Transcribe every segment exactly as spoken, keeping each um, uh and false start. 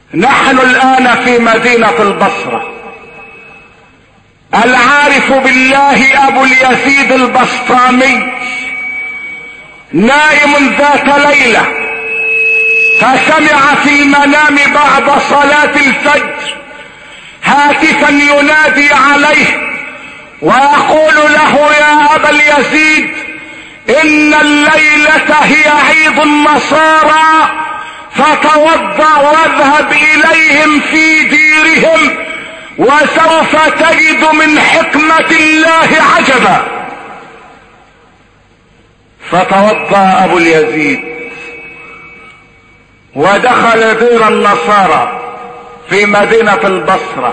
نحن الآن في مدينة البصرة. العارف بالله أبو اليزيد البسطامي نائم ذات ليلة، فسمع في المنام بعد صلاة الفجر هاتفا ينادي عليه ويقول له: يا أبا اليزيد، إن الليلة هي عيد النصارى، فتوضأ واذهب إليهم في ديرهم، وسوف تجد من حكمة الله عجبا. فتوضأ أبو اليزيد ودخل دير النصارى في مدينة البصرة،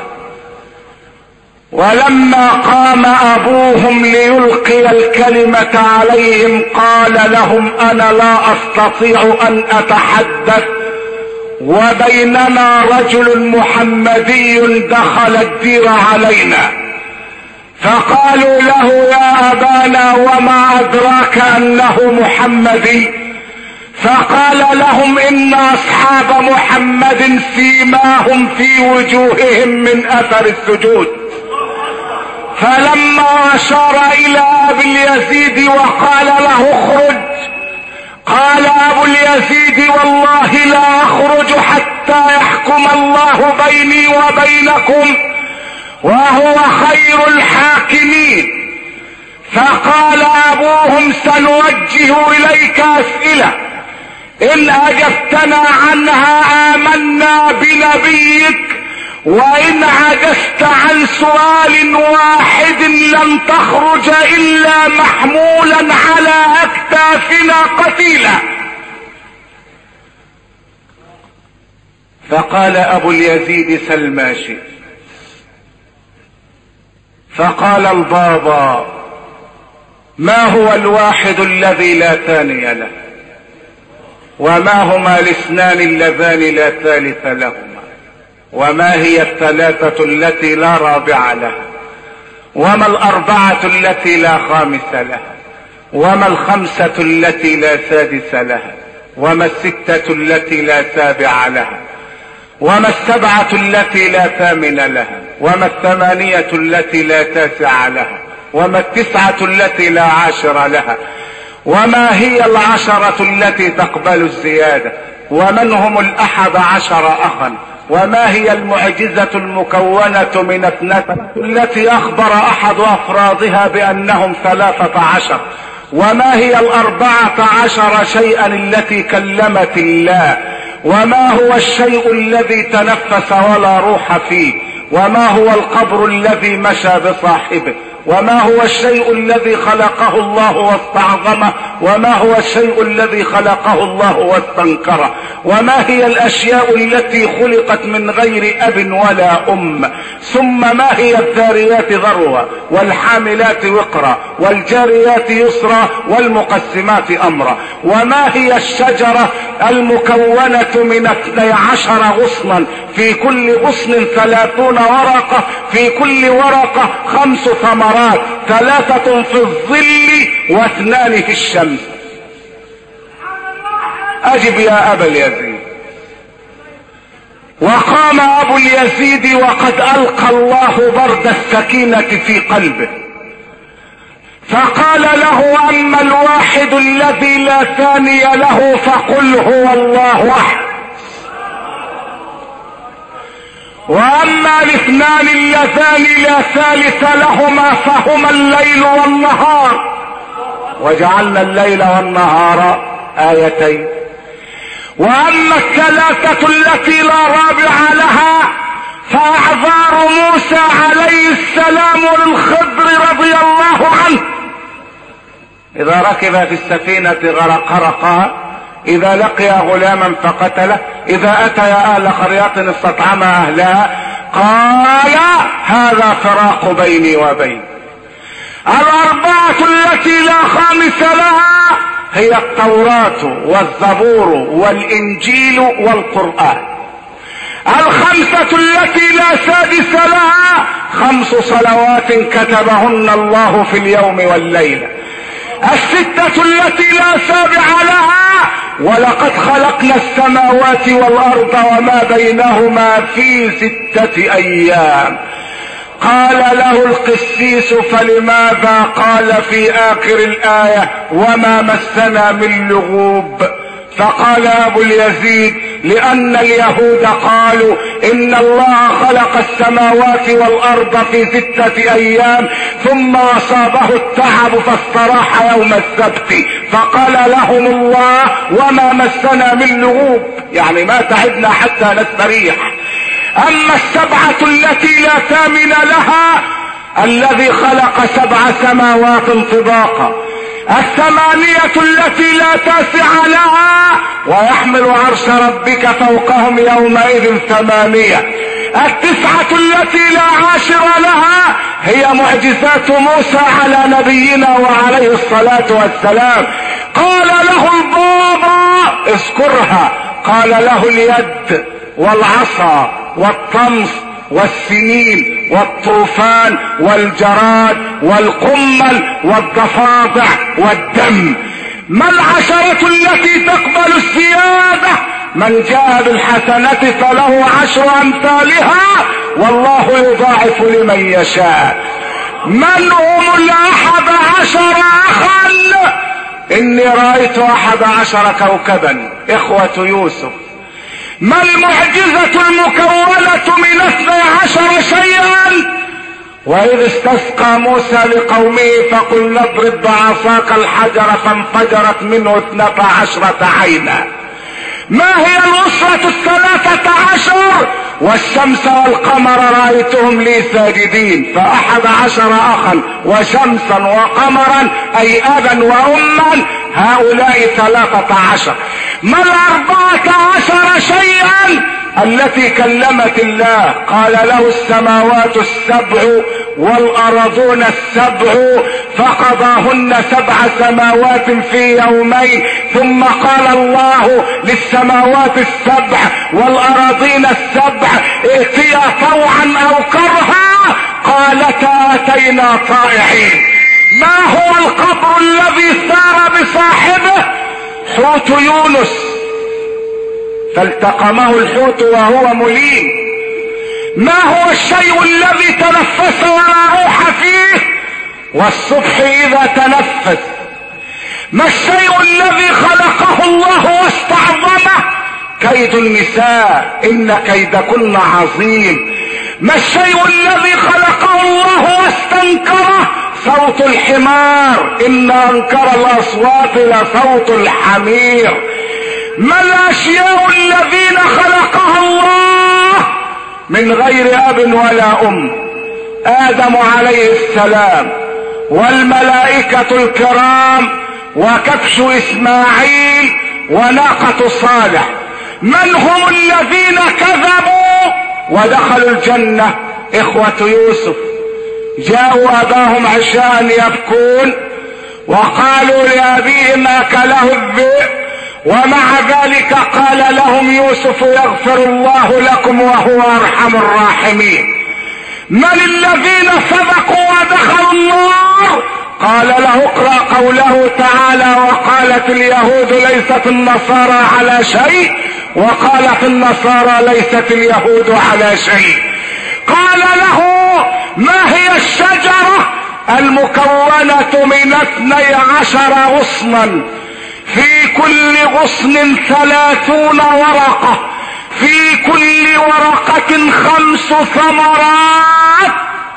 ولما قام أبوهم ليلقي الكلمة عليهم قال لهم: أنا لا أستطيع أن أتحدث، وبيننا رجل محمدي دخل الدير علينا. فقالوا له: يا أبانا، وما أدراك أنه محمدي؟ فقال لهم: إن أصحاب محمد سيماهم في وجوههم من أثر السجود. فلما أشار إلى أبي اليزيد وقال له: اخرج، قال أبو اليزيد: والله لا أخرج حتى يحكم الله بيني وبينكم، وهو خير الحاكمين. فقال أبوهم: سنوجه إليك أسئلة، إن أجبتنا عنها آمنا بنبيك، وإن عجزت عن سؤال واحد لن تخرج إلا محمولا على أكتافنا قتيلا. فقال أبو اليزيد: سل ما شئت. فقال البابا: ما هو الواحد الذي لا ثاني له؟ وما هما الاثنان اللذان لا ثالث لهما؟ وما هي الثلاثة التي لا رابع لها؟ وما الأربعة التي لا خامس لها؟ وما الخمسة التي لا سادس لها؟ وما الستة التي لا سابع لها؟ وما السبعة التي لا ثامن لها؟ وما الثمانية التي لا تاسع لها؟ وما التسعة التي لا عاشر لها؟ وما هي العشرة التي تقبل الزيادة؟ ومن هم الأحد عشر أخا؟ وما هي المعجزة المكونة من اثنتين التي أخبر أحد أفرادها بأنهم ثلاثة عشر؟ وما هي الأربعة عشر شيئا التي كلمت الله؟ وما هو الشيء الذي تنفس ولا روح فيه؟ وما هو القبر الذي مشى بصاحبه؟ وما هو الشيء الذي خلقه الله واستعظمه؟ وما هو الشيء الذي خلقه الله واستنكره؟ وما هي الاشياء التي خلقت من غير اب ولا ام؟ ثم ما هي الذاريات ذروة، والحاملات وقرا، والجاريات يسرا، والمقسمات امرا؟ وما هي الشجرة المكونة من اثني عشر غصنا، في كل غصن ثلاثون ورقة، في كل ورقة خمس ثمرات، ثلاثة في الظل واثنان في الشمس؟ اجب يا ابا اليزيد. وقام ابو اليزيد وقد القى الله برد السكينة في قلبه، فقال له: اما الواحد الذي لا ثاني له فقل هو الله احد، واما الاثنان اللذان لا ثالث لهما فهما الليل والنهار، وجعلنا الليل والنهار آيتين. واما الثلاثة التي لا رابع لها فاعذار موسى عليه السلام للخضر رضي الله عنه، اذا ركب في السفينة غرقها، اذا لقي غلاما فقتله، اذا اتى اهل قرية استطعم اهلها، قال: هذا فراق بيني وبين. الاربعة التي لا خامس لها هي التوراة والزبور والانجيل والقرآن. الخمسة التي لا سادس لها خمس صلوات كتبهن الله في اليوم والليلة. الستة التي لا سابع لها ولقد خلقنا السماوات والارض وما بينهما في ستة ايام. قال له القسيس فلماذا قال في اخر الاية وما مسنا من لغوب؟ فقال ابو اليزيد لان اليهود قالوا ان الله خلق السماوات والارض في ستة ايام ثم اصابه التعب فاستراح يوم السبت، فقال لهم الله وما مسنا من لغوب، يعني ما تعبنا حتى نستريح. اما السبعة التي لا ثامن لها الذي خلق سبع سماوات طباقا، الثمانية التي لا تاسع لها ويحمل عرش ربك فوقهم يومئذ ثمانية، التسعة التي لا عاشر لها هي معجزات موسى على نبينا وعليه الصلاة والسلام. قال له البابا اذكرها، قال له اليد والعصا والطمس والسنين والطوفان والجراد والقمل والضفادع والدم. ما العشرة التي تقبل الزيادة؟ من جاء بالحسنة فله عشر امثالها والله يضاعف لمن يشاء. من هم الاحد عشر اخا؟ اني رأيت احد عشر كوكبا اخوة يوسف. ما المعجزة المكونة من اثني عشر شيئا؟ واذ استسقى موسى لقومه فقل اضرب بعصاك الحجر فانفجرت منه اثنتا عشرة عينا. ما هي الأسرة الثلاثة عشر؟ والشمس والقمر رأيتهم لي ساجدين، فأحد عشر أخا وشمسا وقمرا أي أبا وأما، هؤلاء ثلاثة عشر. ما الأربعة عشر شيئا التي كلمت الله؟ قال له السماوات السبع والأرضون السبع فقضاهن سبع سماوات في يومين، ثم قال الله للسماوات السبع والأراضين السبع ائتيا طوعا أو كرها قالتا أتينا طائعين. ما هو القبر الذي سار بصاحبه؟ حوت يونس، فالتقمه الحوت وهو مليم. ما هو الشيء الذي تنفس ولا روح فيه؟ والصبح إذا تنفس. ما الشيء الذي خلقه الله واستعظمه؟ كيد النساء إن كيدكن عظيم. ما الشيء الذي خلقه الله واستنكره؟ صوت الحمار إن أنكر الأصوات لصوت الحمير. ما الأشياء الذين خلقها الله من غير أب ولا أم؟ آدم عليه السلام والملائكة الكرام وكبش إسماعيل وناقة صالح. من هم الذين كذبوا ودخلوا الجنة؟ إخوة يوسف جاءوا أباهم عشاء يبكون وقالوا لأبيهم أكله الذئب، ومع ذلك قال لهم يوسف يغفر الله لكم وهو أرحم الراحمين. من الذين سبقوا ودخلوا النار؟ قال له اقرأ قوله تعالى وقالت اليهود ليست النصارى على شيء وقالت النصارى ليست اليهود على شيء. قال له ما هي الشجرة المكونة من اثني عشر غصنا في كل غصن ثلاثون ورقة في كل ورقة خمس ثمرات؟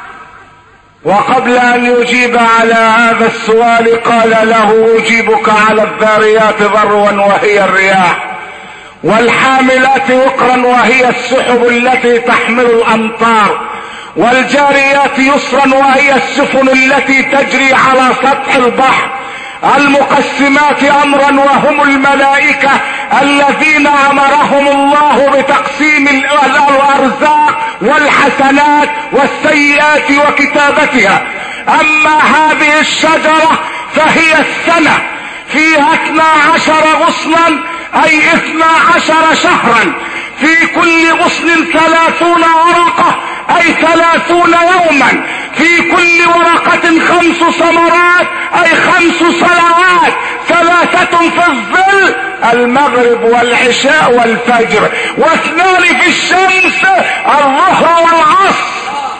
وقبل ان يجيب على هذا السؤال قال له اجيبك على الذاريات ذروا وهي الرياح، والحاملات وقرا وهي السحب التي تحمل الامطار، والجاريات يسرا وهي السفن التي تجري على سطح البحر، المقسمات امرا وهم الملائكة الذين امرهم الله بتقسيم الارزاق والحسنات والسيئات وكتابتها. اما هذه الشجرة فهي السنة فيها اثنا عشر غصنا اي اثنا عشر شهرا، في كل غصن ثلاثون ورقة اي ثلاثون يوما، في كل ورقة خمس ثمرات اي خمس صلوات، ثلاثة في الظل، المغرب والعشاء والفجر، واثنان في الشمس، الظهر والعصر.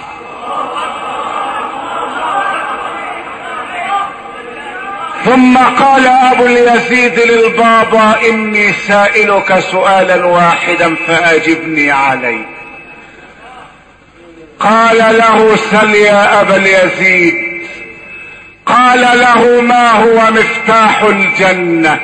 ثم قال ابو اليزيد للبابا: اني سائلك سؤالا واحدا فاجبني عليه. قال له: سل يا ابا اليزيد. قال له: ما هو مفتاح الجنة؟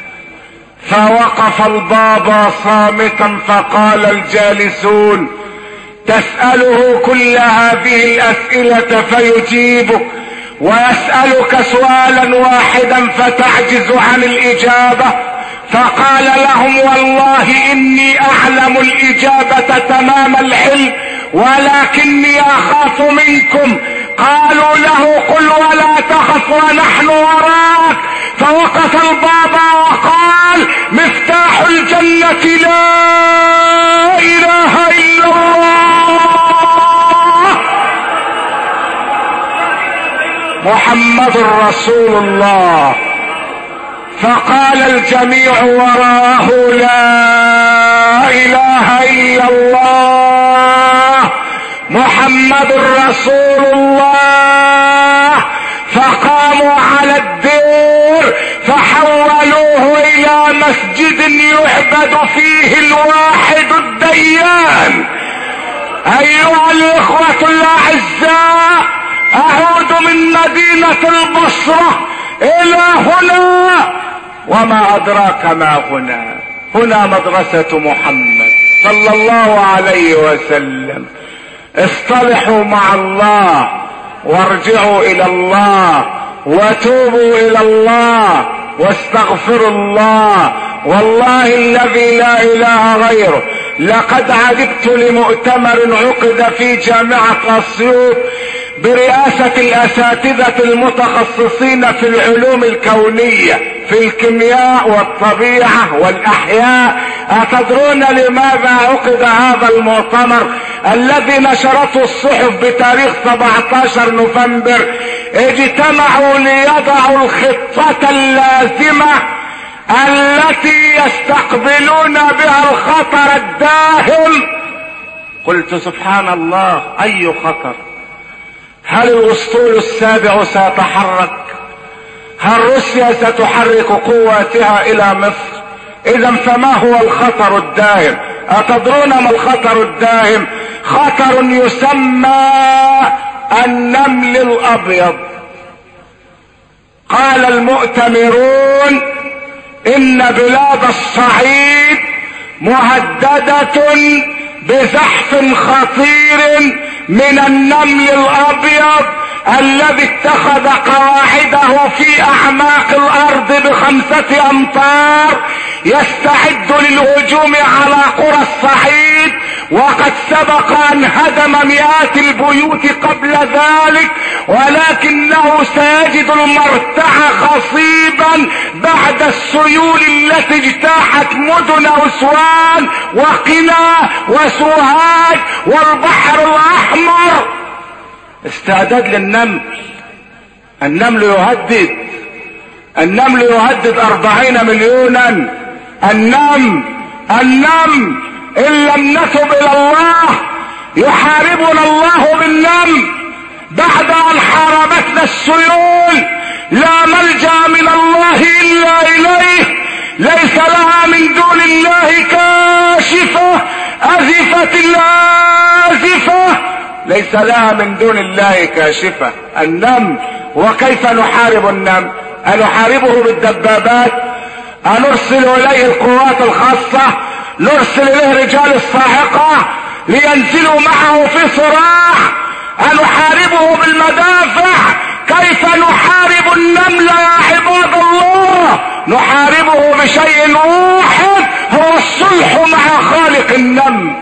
فوقف البابا صامتا، فقال الجالسون: تسأله كل هذه الاسئلة فيجيبك، ويسألك سؤالا واحدا فتعجز عن الاجابة. فقال لهم: والله اني اعلم الاجابة تمام العلم، ولكني اخاف منكم. قالوا له: قل ولا تخف ونحن وراك. فوقف البابا وقال: مفتاح الجنة لا اله الا الله محمد رسول الله. فقال الجميع وراءه: لا اله الا الله محمد رسول الله. فقاموا على الدير فحولوه الى مسجد يعبد فيه الواحد الديان. ايها الاخوة الاعزاء، اعود من مدينة البصرة الى هنا، وما ادراك ما هنا. هنا مدرسة محمد صلى الله عليه وسلم. اصطلحوا مع الله وارجعوا الى الله وتوبوا الى الله واستغفروا الله. والله الذي لا اله غيره، لقد عجبت لمؤتمر عقد في جامعة اسيوط برئاسة الاساتذة المتخصصين في العلوم الكونية، في الكيمياء والطبيعة والاحياء. اتدرون لماذا عقد هذا المؤتمر الذي نشرته الصحف بتاريخ سبعة عشر نوفمبر؟ اجتمعوا ليضعوا الخطة اللازمة التي يستقبلون بها الخطر الداهم. قلت: سبحان الله، اي خطر؟ هل الاسطول السابع سيتحرك؟ هل روسيا ستحرك قواتها الى مصر؟ اذا فما هو الخطر الداهم؟ اتدرون ما الخطر الداهم؟ خطر يسمى النمل الابيض. قال المؤتمرون ان بلاد الصعيد مهددة بزحف خطير من النمل الابيض الذي اتخذ قواعده في اعماق الارض بخمسة امتار، يستعد للهجوم على قرى الصعيد، وقد سبق ان هدم مئات البيوت قبل ذلك، ولكنه سيجد المرتع خصيبا بعد السيول التي اجتاحت مدن اسوان وقنا وسوهاج والبحر الاحمر. استعداد للنمل. النمل يهدد، النمل يهدد أربعين مليونا. النمل النمل ان لم نتب الى الله يحاربنا الله بالنمل. بعد ان حاربتنا السيول لا ملجأ من الله الا اليه، ليس لها من دون الله كاشفة، ازفت الازفة، ليس لها من دون الله كاشفة. النمل. وكيف نحارب النمل؟ أنحاربه بالدبابات؟ أنرسل إليه القوات الخاصة؟ نرسل إليه رجال الصاعقة لينزلوا معه في صراع؟ أنحاربه بالمدافع؟ كيف نحارب النمل يا عباد الله؟ نحاربه بشيء واحد، هو الصلح مع خالق النمل.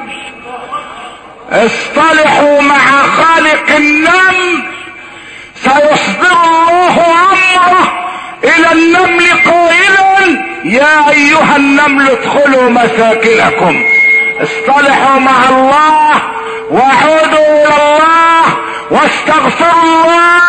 اصطلحوا مع خالق النمل، سيصدر الله امره الى النمل قائلا: يا ايها النمل ادخلوا مساكنكم. اصطلحوا مع الله وعودوا الى الله واستغفروا الله